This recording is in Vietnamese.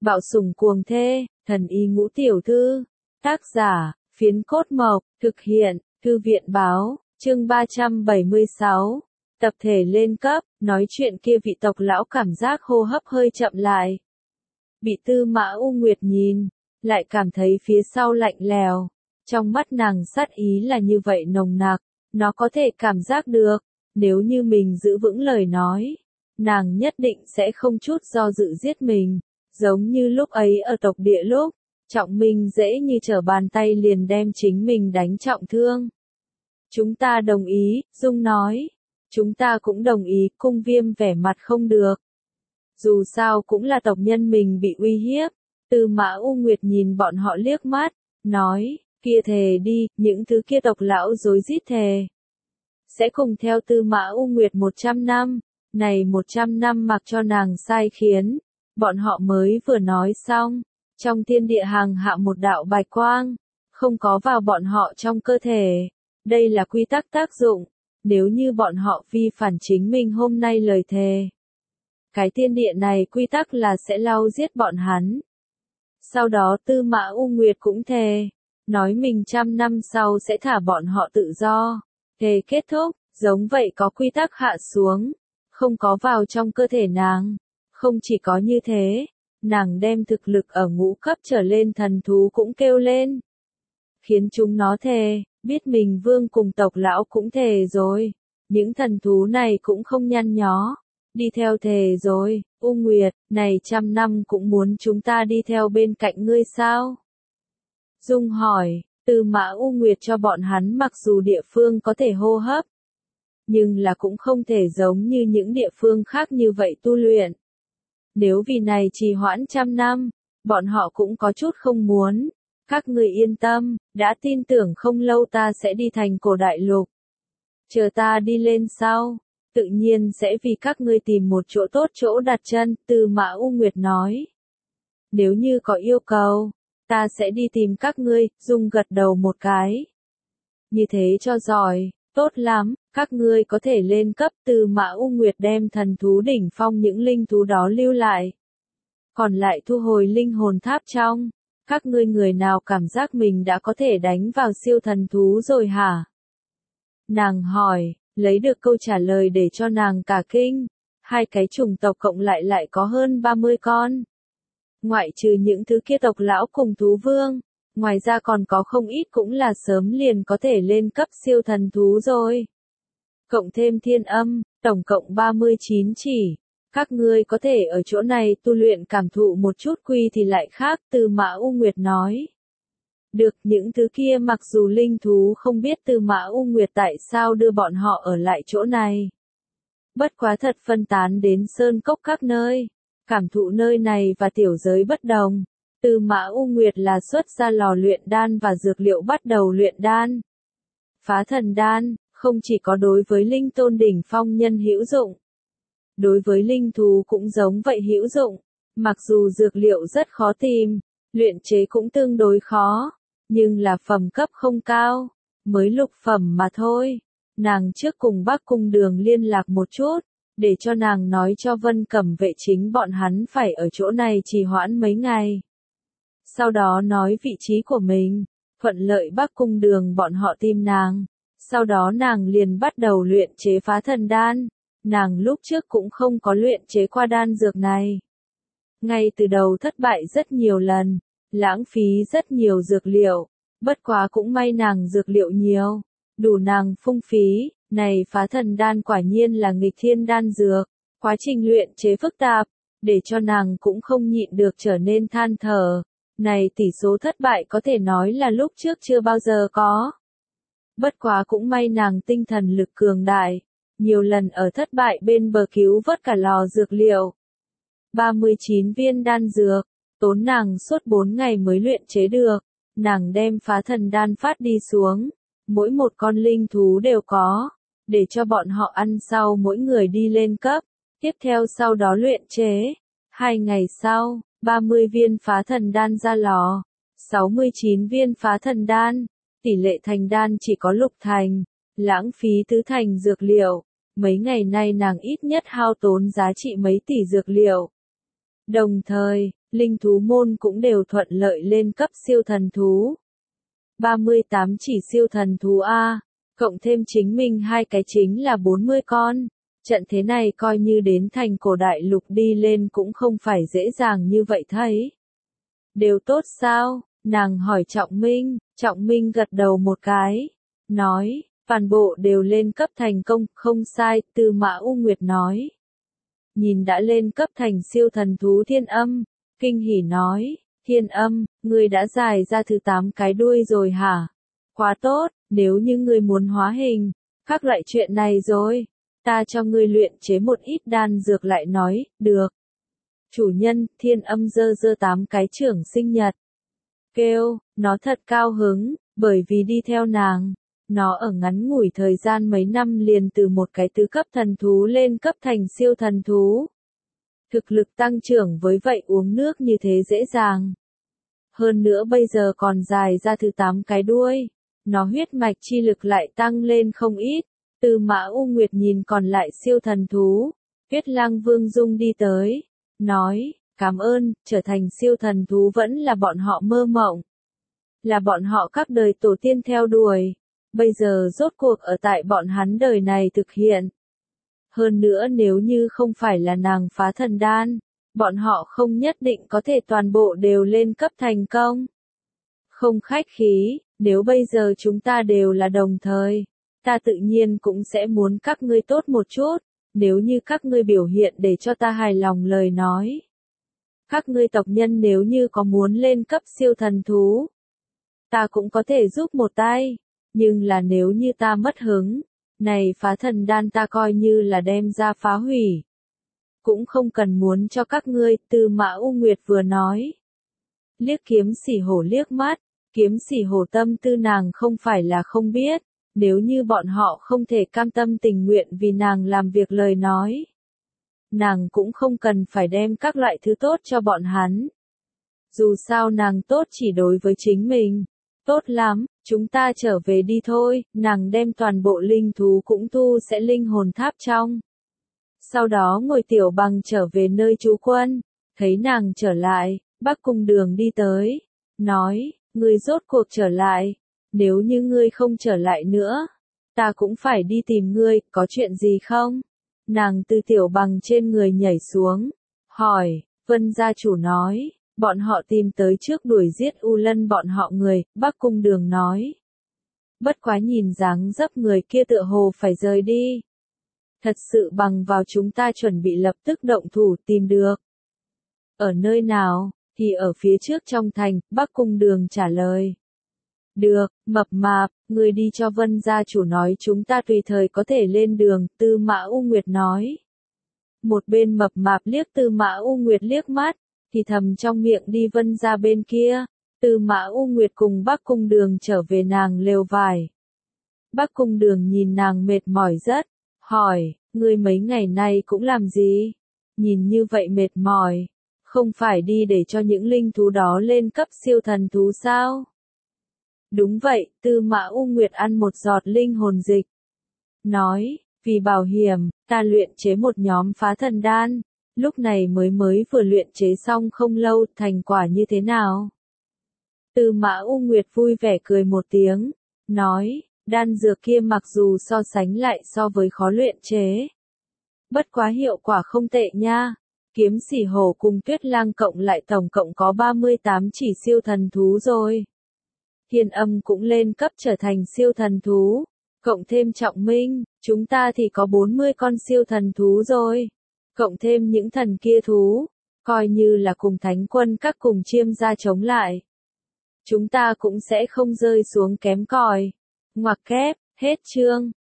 Bạo sủng cuồng thê, thần y ngũ tiểu thư. Tác giả, Phiến Cốt Mộc, thực hiện, Thư viện báo, chương 376. Tập thể lên cấp, nói chuyện kia vị tộc lão cảm giác hô hấp hơi chậm lại. Bị Tư Mã U Nguyệt nhìn, lại cảm thấy phía sau lạnh lèo. Trong mắt nàng sát ý là như vậy nồng nặc, nó có thể cảm giác được, nếu như mình giữ vững lời nói, nàng nhất định sẽ không chút do dự giết mình, giống như lúc ấy ở tộc địa lúc, Trọng Minh dễ như trở bàn tay liền đem chính mình đánh trọng thương. Chúng ta đồng ý, Dung nói. Chúng ta cũng đồng ý, Cung Viêm vẻ mặt không được. Dù sao cũng là tộc nhân mình bị uy hiếp. Tư Mã U Nguyệt nhìn bọn họ liếc mắt, nói, kia thề đi, những thứ kia tộc lão rối rít thề. Sẽ cùng theo Tư Mã U Nguyệt 100 năm, này 100 năm mặc cho nàng sai khiến. Bọn họ mới vừa nói xong, trong thiên địa hàng hạ một đạo bạch quang, không có vào bọn họ trong cơ thể. Đây là quy tắc tác dụng, nếu như bọn họ vi phản chính mình hôm nay lời thề. Cái thiên địa này quy tắc là sẽ lau giết bọn hắn. Sau đó Tư Mã U Nguyệt cũng thề, nói mình 100 năm sau sẽ thả bọn họ tự do. Thề kết thúc, giống vậy có quy tắc hạ xuống, không có vào trong cơ thể nàng. Không chỉ có như thế, nàng đem thực lực ở ngũ cấp trở lên thần thú cũng kêu lên. Khiến chúng nó thề, biết mình vương cùng tộc lão cũng thề rồi. Những thần thú này cũng không nhăn nhó. Đi theo thề rồi, U Nguyệt, này 100 năm cũng muốn chúng ta đi theo bên cạnh ngươi sao? Dung hỏi, Tư Mã U Nguyệt cho bọn hắn mặc dù địa phương có thể hô hấp, nhưng là cũng không thể giống như những địa phương khác như vậy tu luyện. Nếu vì này trì hoãn 100 năm, bọn họ cũng có chút không muốn. Các người yên tâm, đã tin tưởng không lâu ta sẽ đi thành cổ đại lục. Chờ ta đi lên sau, tự nhiên sẽ vì các ngươi tìm một chỗ tốt chỗ đặt chân, Tư Mã U Nguyệt nói. Nếu như có yêu cầu, ta sẽ đi tìm các ngươi, Dung gật đầu một cái. Như thế cho giỏi, tốt lắm, các ngươi có thể lên cấp. Tư Mã U Nguyệt đem thần thú đỉnh phong những linh thú đó lưu lại. Còn lại thu hồi linh hồn tháp trong. Các ngươi người nào cảm giác mình đã có thể đánh vào siêu thần thú rồi hả? Nàng hỏi, lấy được câu trả lời để cho nàng cả kinh. Hai cái chủng tộc cộng lại có hơn 30 con. Ngoại trừ những thứ kia tộc lão cùng thú vương, ngoài ra còn có không ít cũng là sớm liền có thể lên cấp siêu thần thú rồi. Cộng thêm thiên âm, tổng cộng 39 chỉ. Các ngươi có thể ở chỗ này tu luyện cảm thụ một chút quy thì lại khác, Tư Mã U Nguyệt nói. Được, những thứ kia mặc dù linh thú không biết Tư Mã U Nguyệt tại sao đưa bọn họ ở lại chỗ này. Bất quá thật phân tán đến sơn cốc các nơi. Cảm thụ nơi này và tiểu giới bất đồng. Tư Mã U Nguyệt là xuất ra lò luyện đan và dược liệu bắt đầu luyện đan. Phá thần đan, không chỉ có đối với linh tôn đỉnh phong nhân hữu dụng. Đối với linh thú cũng giống vậy hữu dụng. Mặc dù dược liệu rất khó tìm, luyện chế cũng tương đối khó, nhưng là phẩm cấp không cao, mới lục phẩm mà thôi. Nàng trước cùng Bắc Cung Đường liên lạc một chút, để cho nàng nói cho Vân Cẩm vệ chính bọn hắn phải ở chỗ này trì hoãn mấy ngày. Sau đó nói vị trí của mình, thuận lợi Bắc Cung Đường bọn họ tìm nàng. Sau đó nàng liền bắt đầu luyện chế phá thần đan. Nàng lúc trước cũng không có luyện chế qua đan dược này. Ngay từ đầu thất bại rất nhiều lần, lãng phí rất nhiều dược liệu. Bất quá cũng may nàng dược liệu nhiều, đủ nàng phung phí. Này phá thần đan quả nhiên là nghịch thiên đan dược, quá trình luyện chế phức tạp, để cho nàng cũng không nhịn được trở nên than thở. Này tỷ số thất bại có thể nói là lúc trước chưa bao giờ có. Bất quá cũng may nàng tinh thần lực cường đại, nhiều lần ở thất bại bên bờ cứu vớt cả lò dược liệu. 39 viên đan dược, tốn nàng suốt 4 ngày mới luyện chế được. Nàng đem phá thần đan phát đi xuống, mỗi một con linh thú đều có, để cho bọn họ ăn sau mỗi người đi lên cấp. Tiếp theo sau đó luyện chế. 2 ngày sau, 30 viên phá thần đan ra lò, 69 viên phá thần đan, tỷ lệ thành đan chỉ có lục thành, lãng phí tứ thành dược liệu. Mấy ngày nay nàng ít nhất hao tốn giá trị mấy tỷ dược liệu. Đồng thời, linh thú môn cũng đều thuận lợi lên cấp siêu thần thú. 38 chỉ siêu thần thú A, cộng thêm chính mình hai cái chính là 40 con. Trận thế này coi như đến thành cổ đại lục đi lên cũng không phải dễ dàng như vậy thấy. Đều tốt sao? Nàng hỏi Trọng Minh gật đầu một cái, nói, toàn bộ đều lên cấp thành công, không sai, Tư Mã U Nguyệt nói. Nhìn đã lên cấp thành siêu thần thú Thiên Âm, kinh hỉ nói, Thiên Âm, ngươi đã dài ra thứ 8 cái đuôi rồi hả? Quá tốt, nếu như ngươi muốn hóa hình, các loại chuyện này rồi, ta cho ngươi luyện chế một ít đan dược lại nói, được. Chủ nhân, Thiên Âm giơ giơ 8 cái trưởng sinh nhật. Kêu, nó thật cao hứng, bởi vì đi theo nàng. Nó ở ngắn ngủi thời gian mấy năm liền từ một cái tứ cấp thần thú lên cấp thành siêu thần thú. Thực lực tăng trưởng với vậy uống nước như thế dễ dàng. Hơn nữa bây giờ còn dài ra thứ 8 cái đuôi. Nó huyết mạch chi lực lại tăng lên không ít. Tư Mã U Nguyệt nhìn còn lại siêu thần thú. Huyết Lang Vương Dung đi tới. Nói, cảm ơn, trở thành siêu thần thú vẫn là bọn họ mơ mộng. Là bọn họ các đời tổ tiên theo đuổi. Bây giờ rốt cuộc ở tại bọn hắn đời này thực hiện. Hơn nữa nếu như không phải là nàng phá thần đan, bọn họ không nhất định có thể toàn bộ đều lên cấp thành công. Không khách khí, nếu bây giờ chúng ta đều là đồng thời, ta tự nhiên cũng sẽ muốn các ngươi tốt một chút, nếu như các ngươi biểu hiện để cho ta hài lòng lời nói. Các ngươi tộc nhân nếu như có muốn lên cấp siêu thần thú, ta cũng có thể giúp một tay, nhưng là nếu như ta mất hứng, này phá thần đan ta coi như là đem ra phá hủy. Cũng không cần muốn cho các ngươi, Tư Mã U Nguyệt vừa nói. Liếc Kiếm Sỉ Hổ liếc mắt, Kiếm Sỉ Hổ tâm tư nàng không phải là không biết, nếu như bọn họ không thể cam tâm tình nguyện vì nàng làm việc lời nói. Nàng cũng không cần phải đem các loại thứ tốt cho bọn hắn. Dù sao nàng tốt chỉ đối với chính mình. Tốt lắm, chúng ta trở về đi thôi, nàng đem toàn bộ linh thú cũng thu sẽ linh hồn tháp trong. Sau đó ngồi tiểu bằng trở về nơi trú quân, thấy nàng trở lại, Bắc Cung Đường đi tới, nói, ngươi rốt cuộc trở lại, nếu như ngươi không trở lại nữa, ta cũng phải đi tìm ngươi, có chuyện gì không? Nàng từ tiểu bằng trên người nhảy xuống, hỏi, Vân gia chủ nói. Bọn họ tìm tới trước đuổi giết U Lân bọn họ người, Bắc Cung Đường nói. Bất quá nhìn dáng dấp người kia tựa hồ phải rời đi. Thật sự bằng vào chúng ta chuẩn bị lập tức động thủ tìm được. Ở nơi nào, thì ở phía trước trong thành, Bắc Cung Đường trả lời. Được, mập mạp, người đi cho Vân gia chủ nói chúng ta tùy thời có thể lên đường, Tư Mã U Nguyệt nói. Một bên mập mạp liếc Tư Mã U Nguyệt liếc mắt. Thì thầm trong miệng đi Vân ra bên kia, Tư Mã U Nguyệt cùng Bắc Cung Đường trở về nàng lều vải. Bắc Cung Đường nhìn nàng mệt mỏi rất, hỏi, ngươi mấy ngày nay cũng làm gì? Nhìn như vậy mệt mỏi, không phải đi để cho những linh thú đó lên cấp siêu thần thú sao? Đúng vậy, Tư Mã U Nguyệt ăn một giọt linh hồn dịch. Nói, vì bảo hiểm, ta luyện chế một nhóm phá thần đan. Lúc này mới vừa luyện chế xong không lâu, thành quả như thế nào? Tư Mã U Nguyệt vui vẻ cười một tiếng, nói, đan dược kia mặc dù so sánh lại so với khó luyện chế. Bất quá hiệu quả không tệ nha. Kiếm Sỉ Hổ cùng Tuyết Lang cộng lại tổng cộng có 38 chỉ siêu thần thú rồi. Thiên Âm cũng lên cấp trở thành siêu thần thú, cộng thêm Trọng Minh, chúng ta thì có 40 con siêu thần thú rồi. Cộng thêm những thần kia thú, coi như là cùng thánh quân các cùng chiêm gia chống lại. Chúng ta cũng sẽ không rơi xuống kém cỏi. Ngoặc kép, hết chương.